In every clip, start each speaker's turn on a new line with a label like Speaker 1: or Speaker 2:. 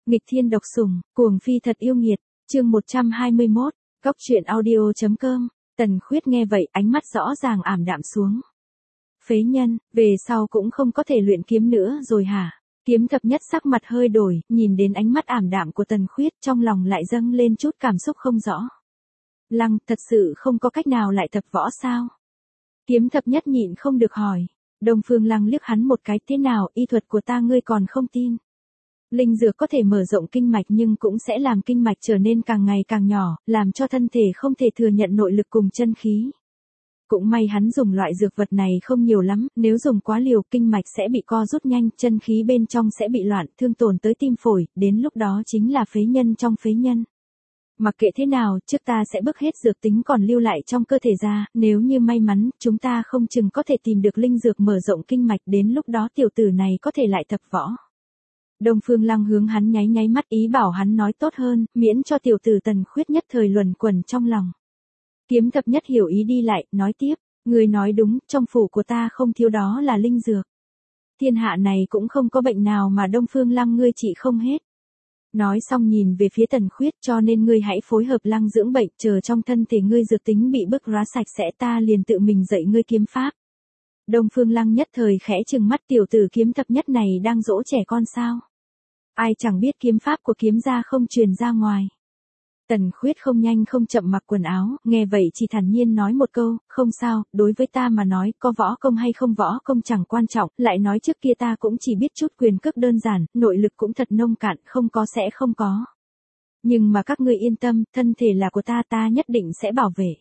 Speaker 1: Nghịch thiên độc sủng, cuồng phi thật yêu nghiệt, chương 121, Cóc truyện audio.com. Tần Khuyết nghe vậy ánh mắt rõ ràng ảm đạm xuống. Phế nhân, về sau cũng không có thể luyện kiếm nữa rồi hả? Kiếm thập nhất sắc mặt hơi đổi, nhìn đến ánh mắt ảm đạm của Tần Khuyết trong lòng lại dâng lên chút cảm xúc không rõ. Lăng, thật sự không có cách nào lại tập võ sao? Kiếm thập nhất nhịn không được hỏi. Đông Phương Lăng liếc hắn một cái, thế nào, y thuật của ta ngươi còn không tin? Linh dược có thể mở rộng kinh mạch nhưng cũng sẽ làm kinh mạch trở nên càng ngày càng nhỏ, làm cho thân thể không thể thừa nhận nội lực cùng chân khí. Cũng may hắn dùng loại dược vật này không nhiều lắm, nếu dùng quá liều kinh mạch sẽ bị co rút nhanh, chân khí bên trong sẽ bị loạn, thương tổn tới tim phổi, đến lúc đó chính là phế nhân trong phế nhân. Mặc kệ thế nào, trước ta sẽ bức hết dược tính còn lưu lại trong cơ thể ra, nếu như may mắn, chúng ta không chừng có thể tìm được linh dược mở rộng kinh mạch, đến lúc đó tiểu tử này có thể lại tập võ. Đông Phương Lăng hướng hắn nháy nháy mắt, ý bảo hắn nói tốt hơn, miễn cho tiểu tử Tần Khuyết nhất thời luẩn quẩn trong lòng. Kiếm thập nhất hiểu ý đi lại, nói tiếp, người nói đúng, trong phủ của ta không thiếu đó là linh dược. Thiên hạ này cũng không có bệnh nào mà Đông Phương Lăng ngươi trị không hết. Nói xong nhìn về phía Tần Khuyết, cho nên ngươi hãy phối hợp Lăng dưỡng bệnh, chờ trong thân thể ngươi dược tính bị bức rá sạch sẽ ta liền tự mình dạy ngươi kiếm pháp. Đông Phương Lăng nhất thời khẽ trừng mắt, tiểu tử kiếm thập nhất này đang dỗ trẻ con sao? Ai chẳng biết kiếm pháp của kiếm gia không truyền ra ngoài. Tần Khuyết không nhanh không chậm mặc quần áo, nghe vậy chỉ thản nhiên nói một câu, không sao, đối với ta mà nói, có võ công hay không võ công chẳng quan trọng, lại nói trước kia ta cũng chỉ biết chút quyền cước đơn giản, nội lực cũng thật nông cạn, không có sẽ không có. Nhưng mà các ngươi yên tâm, thân thể là của ta nhất định sẽ bảo vệ.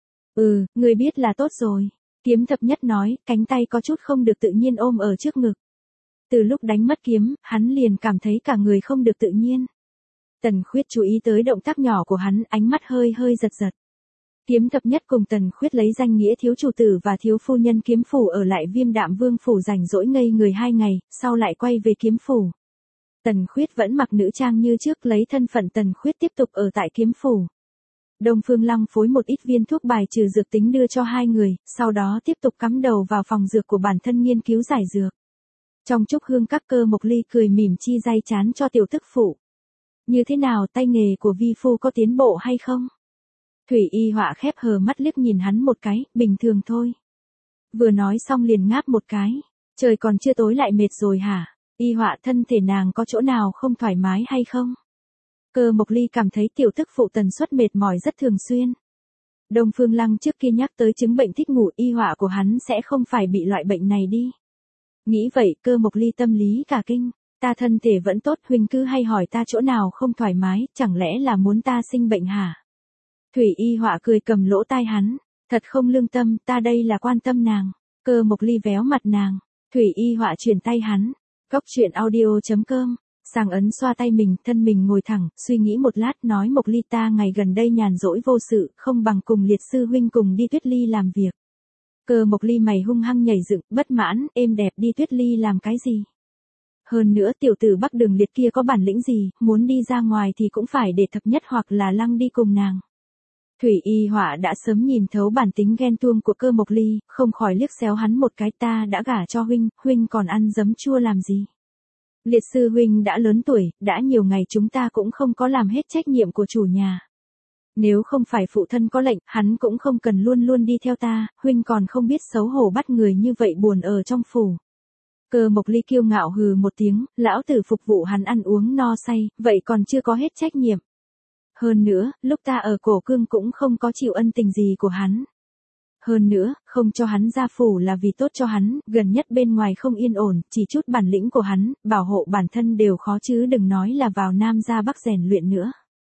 Speaker 1: Ngươi biết là tốt rồi. Kiếm thập nhất nói, cánh tay có chút không được tự nhiên ôm ở trước ngực. Từ lúc đánh mất kiếm, hắn liền cảm thấy cả người không được tự nhiên. Tần Khuyết chú ý tới động tác nhỏ của hắn, ánh mắt hơi giật giật. Kiếm thập nhất cùng Tần Khuyết lấy danh nghĩa thiếu chủ tử và thiếu phu nhân kiếm phủ ở lại Viêm Đạm Vương phủ rảnh rỗi ngây người 2 ngày, sau lại quay về kiếm phủ. Tần Khuyết vẫn mặc nữ trang như trước, lấy thân phận Tần Khuyết tiếp tục ở tại kiếm phủ. Đông Phương Lăng phối một ít viên thuốc bài trừ dược tính đưa cho 2 người, sau đó tiếp tục cắm đầu vào phòng dược của bản thân nghiên cứu giải dược. Trong Trúc Hương các Cơ Mộc Ly cười mỉm chi day chán cho tiểu tức phụ. Như thế nào, tay nghề của vi phu có tiến bộ hay không? Thủy Y Họa khép hờ mắt liếc nhìn hắn một cái, bình thường thôi. Vừa nói xong liền ngáp một cái, trời còn chưa tối lại mệt rồi hả? Y Họa, thân thể nàng có chỗ nào không thoải mái hay không? Cơ Mộc Ly cảm thấy tiểu tức phụ tần suất mệt mỏi rất thường xuyên. Đông Phương Lăng trước kia nhắc tới chứng bệnh thích ngủ, Y Họa của hắn sẽ không phải bị loại bệnh này đi. Nghĩ vậy, Cơ Mộc Ly tâm lý cả kinh. Ta thân thể vẫn tốt, huynh cứ hay hỏi ta chỗ nào không thoải mái, chẳng lẽ là muốn ta sinh bệnh hả? Thủy Y Họa cười cầm lỗ tai hắn, thật không lương tâm, ta đây là quan tâm nàng. Cơ Mộc Ly véo mặt nàng, Thủy Y Họa chuyển tay hắn, Cóc truyện audio.com. Sang ấn xoa tay mình, thân mình ngồi thẳng, suy nghĩ một lát nói Mộc Ly ta ngày gần đây nhàn rỗi vô sự, không bằng cùng liệt sư huynh cùng đi Tuyết Ly làm việc. Cơ Mộc Ly mày hung hăng nhảy dựng, bất mãn, êm đẹp đi Tuyết Ly làm cái gì? Hơn nữa tiểu tử Bắc Đường Liệt kia có bản lĩnh gì, muốn đi ra ngoài thì cũng phải để thập nhất hoặc là Lăng đi cùng nàng. Thủy Y Họa đã sớm nhìn thấu bản tính ghen tuông của Cơ Mộc Ly, không khỏi liếc xéo hắn một cái, ta đã gả cho huynh còn ăn giấm chua làm gì? Liệt sư huynh đã lớn tuổi, đã nhiều ngày chúng ta cũng không có làm hết trách nhiệm của chủ nhà. Nếu không phải phụ thân có lệnh, hắn cũng không cần luôn luôn đi theo ta, huynh còn không biết xấu hổ bắt người như vậy buồn ở trong phủ. Cơ Mộc Ly kiêu ngạo hừ một tiếng, lão tử phục vụ hắn ăn uống no say, vậy còn chưa có hết trách nhiệm. Hơn nữa, lúc ta ở Cổ Cương cũng không có chịu ân tình gì của hắn. Hơn nữa, không cho hắn ra phủ là vì tốt cho hắn, gần nhất bên ngoài không yên ổn, chỉ chút bản lĩnh của hắn, bảo hộ bản thân đều khó chứ đừng nói là vào Nam ra Bắc rèn luyện nữa.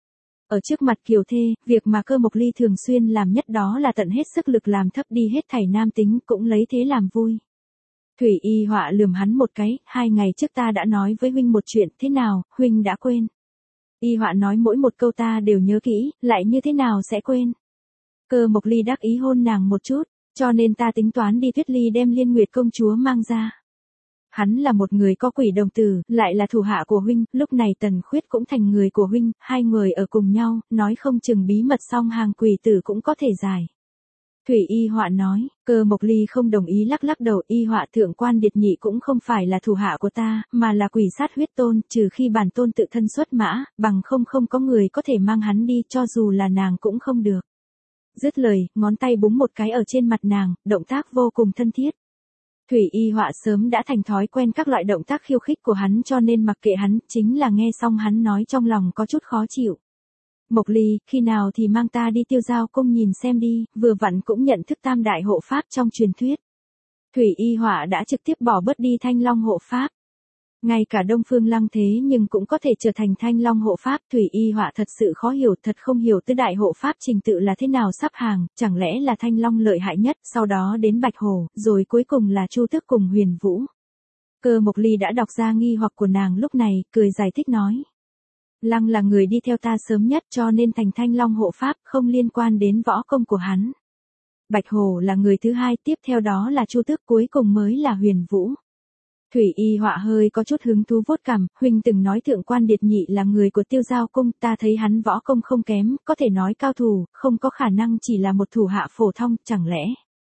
Speaker 1: Ở trước mặt kiều thê, việc mà Cơ Mộc Ly thường xuyên làm nhất đó là tận hết sức lực làm thấp đi hết thảy nam tính, cũng lấy thế làm vui. Thủy Y Họa lườm hắn một cái, 2 ngày trước ta đã nói với huynh một chuyện, thế nào, huynh đã quên? Y Họa nói mỗi một câu ta đều nhớ kỹ, lại như thế nào sẽ quên? Cơ Mộc Ly đắc ý hôn nàng một chút, cho nên ta tính toán đi Tuyết Ly đem Liên Nguyệt công chúa mang ra. Hắn là một người có quỷ đồng tử, lại là thủ hạ của huynh, lúc này Tần Khuyết cũng thành người của huynh, 2 người ở cùng nhau, nói không chừng bí mật song hàng quỷ tử cũng có thể giải. Thủy Y Họa nói, Cơ Mộc Ly không đồng ý lắc lắc đầu. Y Họa thượng quan Điệt Nhị cũng không phải là thủ hạ của ta, mà là quỷ sát huyết tôn, trừ khi bản tôn tự thân xuất mã, bằng không có người có thể mang hắn đi, cho dù là nàng cũng không được. Dứt lời, ngón tay búng một cái ở trên mặt nàng, động tác vô cùng thân thiết. Thủy Y Họa sớm đã thành thói quen các loại động tác khiêu khích của hắn, cho nên mặc kệ hắn, chính là nghe xong hắn nói trong lòng có chút khó chịu. Mộc Ly, khi nào thì mang ta đi Tiêu Giao Cung nhìn xem đi, vừa vặn cũng nhận thức tam đại hộ pháp trong truyền thuyết. Thủy Y Họa đã trực tiếp bỏ bớt đi Thanh Long hộ pháp. Ngay cả Đông Phương Lăng thế nhưng cũng có thể trở thành Thanh Long hộ pháp. Thủy Y Họa thật sự khó hiểu, thật không hiểu tứ đại hộ pháp trình tự là thế nào sắp hàng, chẳng lẽ là Thanh Long lợi hại nhất, sau đó đến Bạch Hổ, rồi cuối cùng là Chu Tước cùng Huyền Vũ. Cơ Mộc Ly đã đọc ra nghi hoặc của nàng lúc này, cười giải thích nói. Lăng là người đi theo ta sớm nhất, cho nên thành Thanh Long hộ pháp, không liên quan đến võ công của hắn. Bạch Hổ là người thứ hai, tiếp theo đó là Chu Tước, cuối cùng mới là Huyền Vũ. Thủy Y Họa hơi có chút hứng thú vuốt cằm, huynh từng nói thượng quan Điệt Nhị là người của Tiêu Giao Cung, ta thấy hắn võ công không kém, có thể nói cao thủ, không có khả năng chỉ là một thủ hạ phổ thông, chẳng lẽ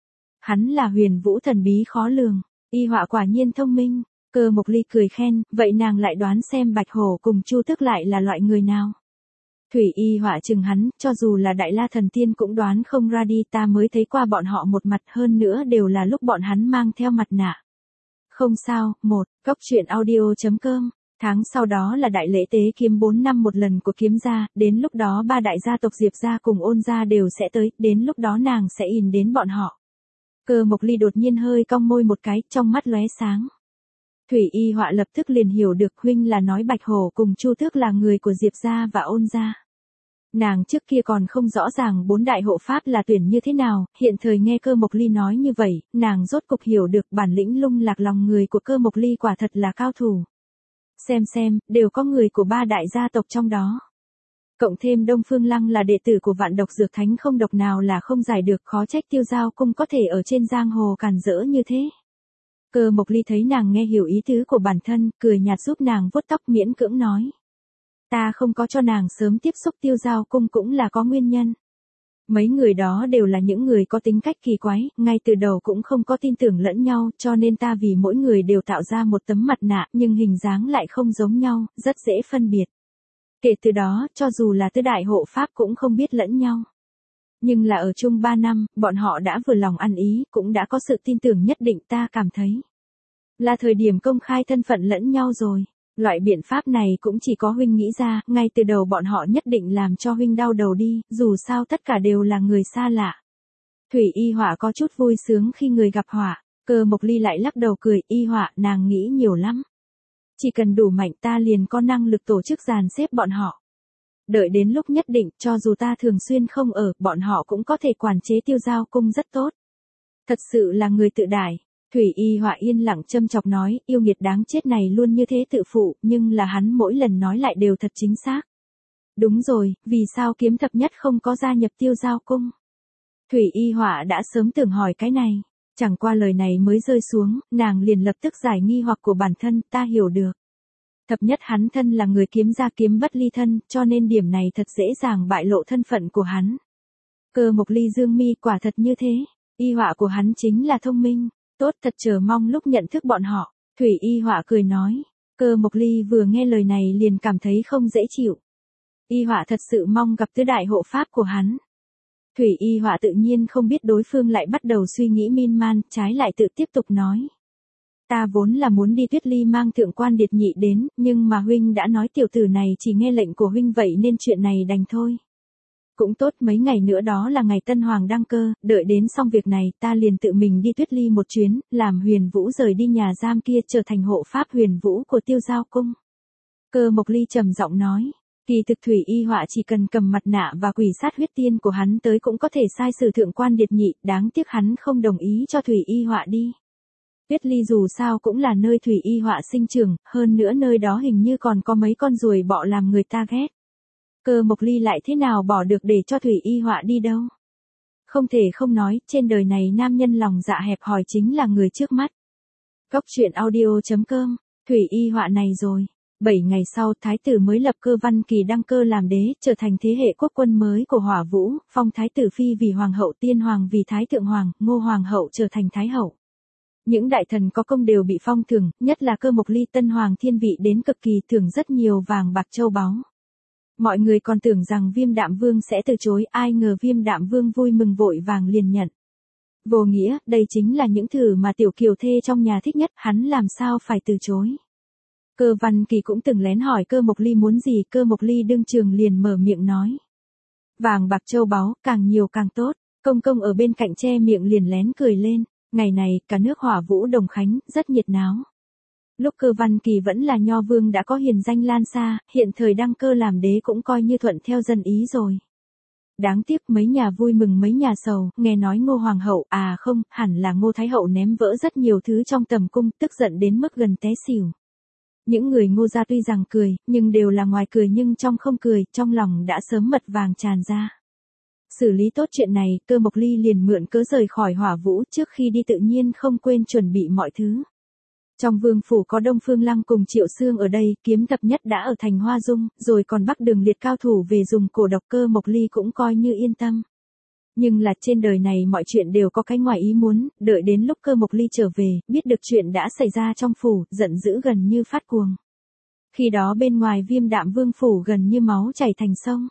Speaker 1: hắn là Huyền Vũ thần bí khó lường. Y Họa quả nhiên thông minh. Cơ Mộc Ly cười khen, vậy nàng lại đoán xem Bạch Hổ cùng Chu Tước lại là loại người nào. Thủy Y Họa chừng hắn, cho dù là Đại La Thần Tiên cũng đoán không ra đi, ta mới thấy qua bọn họ một mặt, hơn nữa đều là lúc bọn hắn mang theo mặt nạ. Không sao, Cốc truyện audio.com. Tháng sau đó là đại lễ tế kiếm 4 năm một lần của kiếm gia, đến lúc đó ba đại gia tộc Diệp gia cùng Ôn gia đều sẽ tới, đến lúc đó nàng sẽ in đến bọn họ. Cơ Mộc Ly đột nhiên hơi cong môi một cái, trong mắt lóe sáng. Thủy Y Họa lập tức liền hiểu được huynh là nói Bạch Hổ cùng Chu Tước là người của Diệp gia và Ôn gia. Nàng trước kia còn không rõ ràng bốn đại hộ pháp là tuyển như thế nào, hiện thời nghe Cơ Mộc Ly nói như vậy, nàng rốt cục hiểu được bản lĩnh lung lạc lòng người của Cơ Mộc Ly quả thật là cao thủ. Xem, đều có người của ba đại gia tộc trong đó. Cộng thêm Đông Phương Lăng là đệ tử của Vạn Độc Dược Thánh, không độc nào là không giải được, khó trách Tiêu Giao Cung có thể ở trên giang hồ càn rỡ như thế. Cơ Mộc Ly thấy nàng nghe hiểu ý tứ của bản thân, cười nhạt giúp nàng vuốt tóc, miễn cưỡng nói. Ta không có cho nàng sớm tiếp xúc Tiêu Giao Cung cũng là có nguyên nhân. Mấy người đó đều là những người có tính cách kỳ quái, ngay từ đầu cũng không có tin tưởng lẫn nhau, cho nên ta vì mỗi người đều tạo ra một tấm mặt nạ, nhưng hình dáng lại không giống nhau, rất dễ phân biệt. Kể từ đó, cho dù là tứ đại hộ pháp cũng không biết lẫn nhau. Nhưng là ở chung 3 năm, bọn họ đã vừa lòng ăn ý, cũng đã có sự tin tưởng nhất định, ta cảm thấy là thời điểm công khai thân phận lẫn nhau rồi. Loại biện pháp này cũng chỉ có huynh nghĩ ra, ngay từ đầu bọn họ nhất định làm cho huynh đau đầu đi, dù sao tất cả đều là người xa lạ. Thủy Y Họa có chút vui sướng khi người gặp họa, Cơ Mộc Ly lại lắc đầu cười, Y Họa, nàng nghĩ nhiều lắm. Chỉ cần đủ mạnh ta liền có năng lực tổ chức dàn xếp bọn họ. Đợi đến lúc nhất định, cho dù ta thường xuyên không ở, bọn họ cũng có thể quản chế Tiêu Giao Cung rất tốt. Thật sự là người tự đại. Thủy Y Họa yên lặng châm chọc nói, yêu nghiệt đáng chết này luôn như thế tự phụ, nhưng là hắn mỗi lần nói lại đều thật chính xác. Đúng rồi, vì sao kiếm thập nhất không có gia nhập Tiêu Giao Cung? Thủy Y Họa đã sớm tưởng hỏi cái này, chẳng qua lời này mới rơi xuống, nàng liền lập tức giải nghi hoặc của bản thân, ta hiểu được. Thập nhất hắn thân là người kiếm gia kiếm bất ly thân, cho nên điểm này thật dễ dàng bại lộ thân phận của hắn. Cơ Mộc Ly dương mi, quả thật như thế, Y Họa của hắn chính là thông minh. Tốt, thật chờ mong lúc nhận thức bọn họ. Thủy Y Họa cười nói. Cơ Mộc Ly vừa nghe lời này liền cảm thấy không dễ chịu. Y Họa thật sự mong gặp tứ đại hộ pháp của hắn. Thủy Y Họa tự nhiên không biết đối phương lại bắt đầu suy nghĩ miên man, trái lại tự tiếp tục nói. Ta vốn là muốn đi Tuyết Ly mang thượng quan Điệt Nhị đến, nhưng mà huynh đã nói tiểu tử này chỉ nghe lệnh của huynh, vậy nên chuyện này đành thôi. Cũng tốt, mấy ngày nữa đó là ngày Tân Hoàng đăng cơ, đợi đến xong việc này ta liền tự mình đi Tuyết Ly một chuyến, làm Huyền Vũ rời đi nhà giam kia, trở thành hộ pháp Huyền Vũ của Tiêu Giao Cung. Cơ Mộc Ly trầm giọng nói, kỳ thực Thủy Y Họa chỉ cần cầm mặt nạ và quỷ sát huyết tiên của hắn tới cũng có thể sai sử thượng quan Điệt Nhị, đáng tiếc hắn không đồng ý cho Thủy Y Họa đi. Tuyết Ly dù sao cũng là nơi Thủy Y Họa sinh trưởng, hơn nữa nơi đó hình như còn có mấy con ruồi bọ làm người ta ghét. Cơ Mộc Ly lại thế nào bỏ được để cho Thủy Y Họa đi đâu. Không thể không nói, trên đời này nam nhân lòng dạ hẹp hòi chính là người trước mắt. Cốc truyện audio.com, Thủy Y Họa này rồi. 7 ngày sau, thái tử mới lập Cơ Văn Kỳ đăng cơ làm đế, trở thành thế hệ quốc quân mới của Hỏa Vũ, phong thái tử phi vì hoàng hậu, Tiên hoàng vì thái thượng hoàng, Ngô hoàng hậu trở thành thái hậu. Những đại thần có công đều bị phong thưởng, nhất là Cơ Mộc Ly tân hoàng thiên vị đến cực kỳ, thưởng rất nhiều vàng bạc châu báu. Mọi người còn tưởng rằng Viêm Đạm Vương sẽ từ chối, ai ngờ Viêm Đạm Vương vui mừng vội vàng liền nhận. Vô nghĩa, đây chính là những thứ mà tiểu kiều thê trong nhà thích nhất, hắn làm sao phải từ chối. Cơ Văn Kỳ cũng từng lén hỏi Cơ Mộc Ly muốn gì, Cơ Mộc Ly đương trường liền mở miệng nói. Vàng bạc châu báu, càng nhiều càng tốt, công công ở bên cạnh che miệng liền lén cười lên, ngày này, cả nước Hỏa Vũ Đồng Khánh, rất nhiệt náo. Lúc Cơ Văn Kỳ vẫn là nho vương đã có hiền danh lan xa, hiện thời đăng cơ làm đế cũng coi như thuận theo dân ý rồi. Đáng tiếc mấy nhà vui mừng mấy nhà sầu, nghe nói Ngô hoàng hậu, à không, hẳn là Ngô thái hậu ném vỡ rất nhiều thứ trong tầm cung, tức giận đến mức gần té xỉu. Những người Ngô gia tuy rằng cười, nhưng đều là ngoài cười nhưng trong không cười, trong lòng đã sớm mật vàng tràn ra. Xử lý tốt chuyện này, Cơ Mộc Ly liền mượn cớ rời khỏi Hỏa Vũ, trước khi đi tự nhiên không quên chuẩn bị mọi thứ. Trong vương phủ có Đông Phương Lăng cùng Triệu Xương ở đây, kiếm thập nhất đã ở thành Hoa Dung, rồi còn Bắc Đường Liệt cao thủ về dùng cổ độc, Cơ Mộc Ly cũng coi như yên tâm. Nhưng là trên đời này mọi chuyện đều có cái ngoài ý muốn, đợi đến lúc Cơ Mộc Ly trở về, biết được chuyện đã xảy ra trong phủ, giận dữ gần như phát cuồng. Khi đó bên ngoài Viêm Đạm Vương phủ gần như máu chảy thành sông.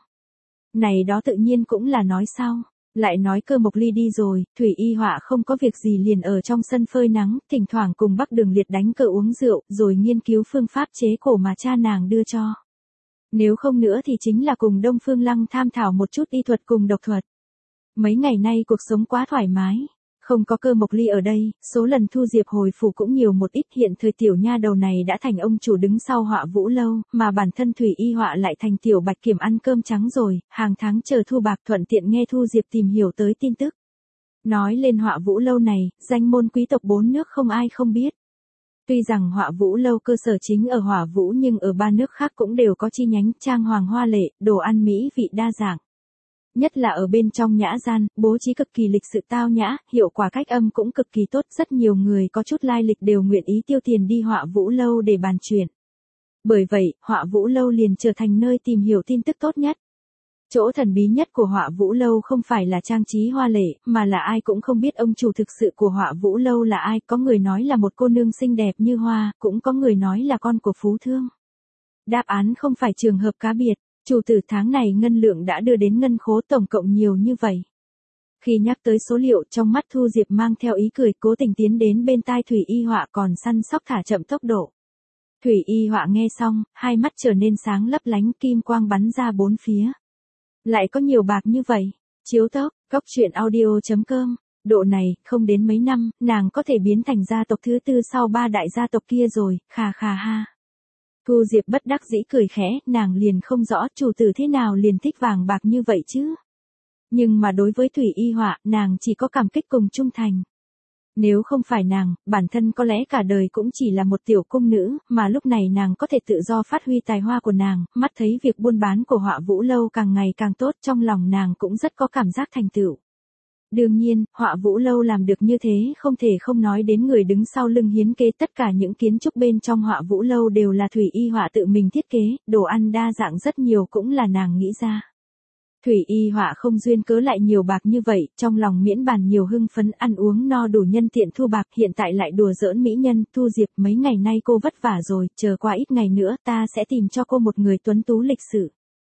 Speaker 1: Này đó tự nhiên cũng là nói sau. Lại nói Cơ Mộc Ly đi rồi, Thủy Y Họa không có việc gì liền ở trong sân phơi nắng, thỉnh thoảng cùng Bắc Đường Liệt đánh cờ uống rượu, rồi nghiên cứu phương pháp chế cổ mà cha nàng đưa cho. Nếu không nữa thì chính là cùng Đông Phương Lăng tham thảo một chút y thuật cùng độc thuật. Mấy ngày nay cuộc sống quá thoải mái. Không có Cơ Mộc Ly ở đây, số lần Thu Diệp hồi phủ cũng nhiều một ít, hiện thời tiểu nha đầu này đã thành ông chủ đứng sau Họa Vũ lâu, mà bản thân Thủy Y Họa lại thành tiểu bạch kiểm ăn cơm trắng rồi, hàng tháng chờ thu bạc, thuận tiện nghe Thu Diệp tìm hiểu tới tin tức. Nói lên Họa Vũ lâu này, danh môn quý tộc 4 nước không ai không biết. Tuy rằng Họa Vũ lâu cơ sở chính ở Hỏa Vũ nhưng ở 3 nước khác cũng đều có chi nhánh, trang hoàng hoa lệ, đồ ăn mỹ vị đa dạng. Nhất là ở bên trong nhã gian, bố trí cực kỳ lịch sự tao nhã, hiệu quả cách âm cũng cực kỳ tốt, rất nhiều người có chút lai lịch đều nguyện ý tiêu tiền đi Họa Vũ lâu để bàn chuyện. Bởi vậy, Họa Vũ lâu liền trở thành nơi tìm hiểu tin tức tốt nhất. Chỗ thần bí nhất của Họa Vũ lâu không phải là trang trí hoa lệ, mà là ai cũng không biết ông chủ thực sự của Họa Vũ lâu là ai, có người nói là một cô nương xinh đẹp như hoa, cũng có người nói là con của phú thương. Đáp án không phải trường hợp cá biệt. Chủ tử tháng này ngân lượng đã đưa đến ngân khố tổng cộng nhiều như vậy. Khi nhắc tới số liệu, trong mắt Thu Diệp mang theo ý cười, cố tình tiến đến bên tai Thủy Y Họa còn săn sóc thả chậm tốc độ. Thủy Y Họa nghe xong, hai mắt trở nên sáng lấp lánh, kim quang bắn ra bốn phía. Lại có nhiều bạc như vậy. Chiếu tốc, góc truyện audio.com. Độ này, không đến mấy năm, nàng có thể biến thành gia tộc thứ 4 sau 3 đại gia tộc kia rồi, khà khà ha. Thu Diệp bất đắc dĩ cười khẽ, nàng liền không rõ chủ tử thế nào liền thích vàng bạc như vậy chứ. Nhưng mà đối với Thủy Y Họa, nàng chỉ có cảm kích cùng trung thành. Nếu không phải nàng, bản thân có lẽ cả đời cũng chỉ là một tiểu cung nữ, mà lúc này nàng có thể tự do phát huy tài hoa của nàng, mắt thấy việc buôn bán của Họa Vũ lâu càng ngày càng tốt, trong lòng nàng cũng rất có cảm giác thành tựu. Đương nhiên, Họa Vũ lâu làm được như thế không thể không nói đến người đứng sau lưng hiến kế, tất cả những kiến trúc bên trong Họa Vũ lâu đều là Thủy Y Họa tự mình thiết kế, đồ ăn đa dạng rất nhiều cũng là nàng nghĩ ra. Thủy Y Họa không duyên cớ lại nhiều bạc như vậy, trong lòng miễn bàn nhiều hưng phấn, ăn uống no đủ nhân tiện thu bạc, hiện tại lại đùa giỡn mỹ nhân. Thu Diệp, mấy ngày nay cô vất vả rồi, chờ qua ít ngày nữa ta sẽ tìm cho cô một người tuấn tú lịch sự.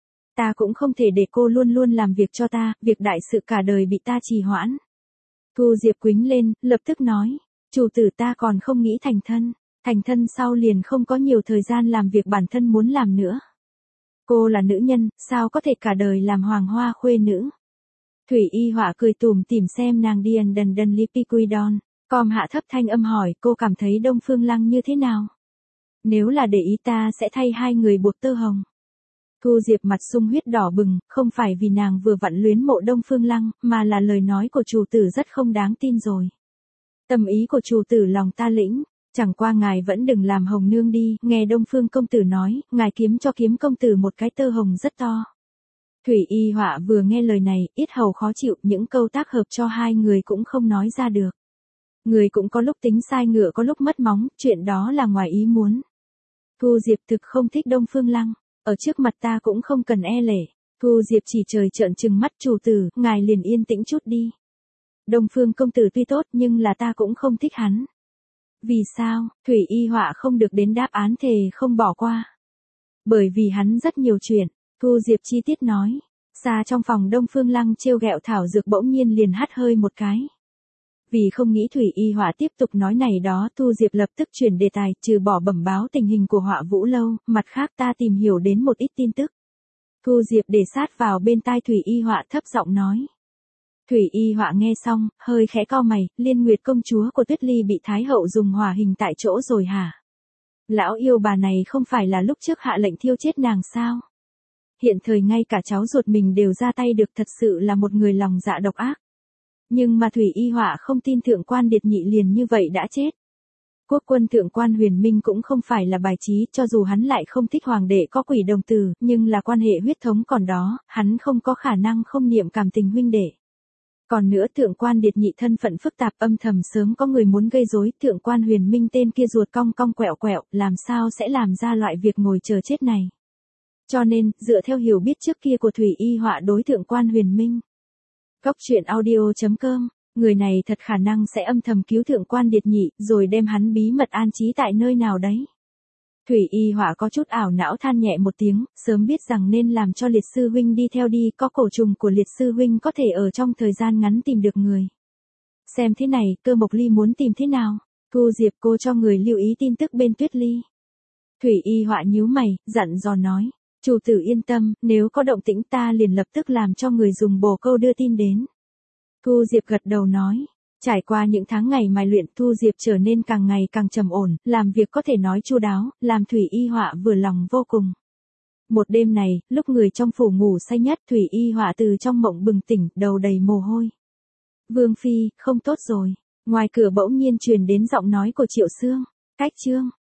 Speaker 1: Ta cũng không thể để cô luôn luôn làm việc cho ta, việc đại sự cả đời bị ta trì hoãn. Thu Diệp quýnh lên, lập tức nói, chủ tử ta còn không nghĩ thành thân sau liền không có nhiều thời gian làm việc bản thân muốn làm nữa. Cô là nữ nhân, sao có thể cả đời làm hoàng hoa khuê nữ. Thủy Y Họa cười tủm tỉm xem nàng điền đần đần Lipiquidon, com hạ thấp thanh âm hỏi cô cảm thấy Đông Phương Lăng như thế nào. Nếu là để ý ta sẽ thay hai người buộc tơ hồng. Thu Diệp mặt sung huyết đỏ bừng, không phải vì nàng vừa vặn luyến mộ Đông Phương Lăng, mà là lời nói của chủ tử rất không đáng tin rồi. Tâm ý của chủ tử lòng ta lĩnh, chẳng qua ngài vẫn đừng làm hồng nương đi, nghe Đông Phương công tử nói, ngài kiếm cho kiếm công tử một cái tơ hồng rất to. Thủy Y Họa vừa nghe lời này, yết hầu khó chịu, những câu tác hợp cho hai người cũng không nói ra được. Người cũng có lúc tính sai ngựa có lúc mất móng, chuyện đó là ngoài ý muốn. Thu Diệp thực không thích Đông Phương Lăng, ở trước mặt ta cũng không cần e lệ. Thu Diệp chỉ trời trợn trừng mắt, chủ tử, ngài liền yên tĩnh chút đi. Đông Phương công tử tuy tốt nhưng là ta cũng không thích hắn. Vì sao? Thủy Y Họa không được đến đáp án thề không bỏ qua. Bởi vì hắn rất nhiều chuyện, Thu Diệp chi tiết nói. Xa trong phòng Đông Phương Lăng trêu ghẹo thảo dược bỗng nhiên liền hắt hơi một cái. Vì không nghĩ Thủy Y Họa tiếp tục nói này đó, Thu Diệp lập tức chuyển đề tài, trừ bỏ bẩm báo tình hình của Họa Vũ Lâu, mặt khác ta tìm hiểu đến một ít tin tức. Thu Diệp để sát vào bên tai Thủy Y Họa thấp giọng nói. Thủy Y Họa nghe xong, hơi khẽ cau mày, Liên Nguyệt công chúa của Tuyết Ly bị Thái hậu dùng hỏa hình tại chỗ rồi hả? Lão yêu bà này không phải là lúc trước hạ lệnh thiêu chết nàng sao? Hiện thời ngay cả cháu ruột mình đều ra tay được, thật sự là một người lòng dạ độc ác. Nhưng mà Thủy Y Họa không tin thượng quan Điệt Nhị liền như vậy đã chết. Quốc quân thượng quan Huyền Minh cũng không phải là bài trí, cho dù hắn lại không thích hoàng đệ có quỷ đồng tử, nhưng là quan hệ huyết thống còn đó, hắn không có khả năng không niệm cảm tình huynh đệ. Còn nữa thượng quan Điệt Nhị thân phận phức tạp, âm thầm sớm có người muốn gây rối, thượng quan Huyền Minh tên kia ruột cong cong quẹo quẹo, làm sao sẽ làm ra loại việc ngồi chờ chết này. Cho nên, dựa theo hiểu biết trước kia của Thủy Y Họa đối thượng quan Huyền Minh, Cốc truyện audio.com, người này thật khả năng sẽ âm thầm cứu thượng quan Điệt Nhị, rồi đem hắn bí mật an trí tại nơi nào đấy. Thủy Y Họa có chút ảo não than nhẹ một tiếng, sớm biết rằng nên làm cho liệt sư huynh đi theo đi, có cổ trùng của liệt sư huynh có thể ở trong thời gian ngắn tìm được người. Xem thế này, Cơ Mộc Ly muốn tìm thế nào? Thu Diệp, cô cho người lưu ý tin tức bên Tuyết Ly. Thủy Y Họa nhíu mày, dặn dò nói. Chủ tử yên tâm, nếu có động tĩnh ta liền lập tức làm cho người dùng bồ câu đưa tin đến. Thu Diệp gật đầu nói. Trải qua những tháng ngày mài luyện, Thu Diệp trở nên càng ngày càng trầm ổn, làm việc có thể nói chu đáo, làm Thủy Y Họa vừa lòng vô cùng. Một đêm này, lúc người trong phủ ngủ say nhất, Thủy Y Họa từ trong mộng bừng tỉnh, đầu đầy mồ hôi. Vương phi, không tốt rồi. Ngoài cửa bỗng nhiên truyền đến giọng nói của Triệu Xương. Cách chương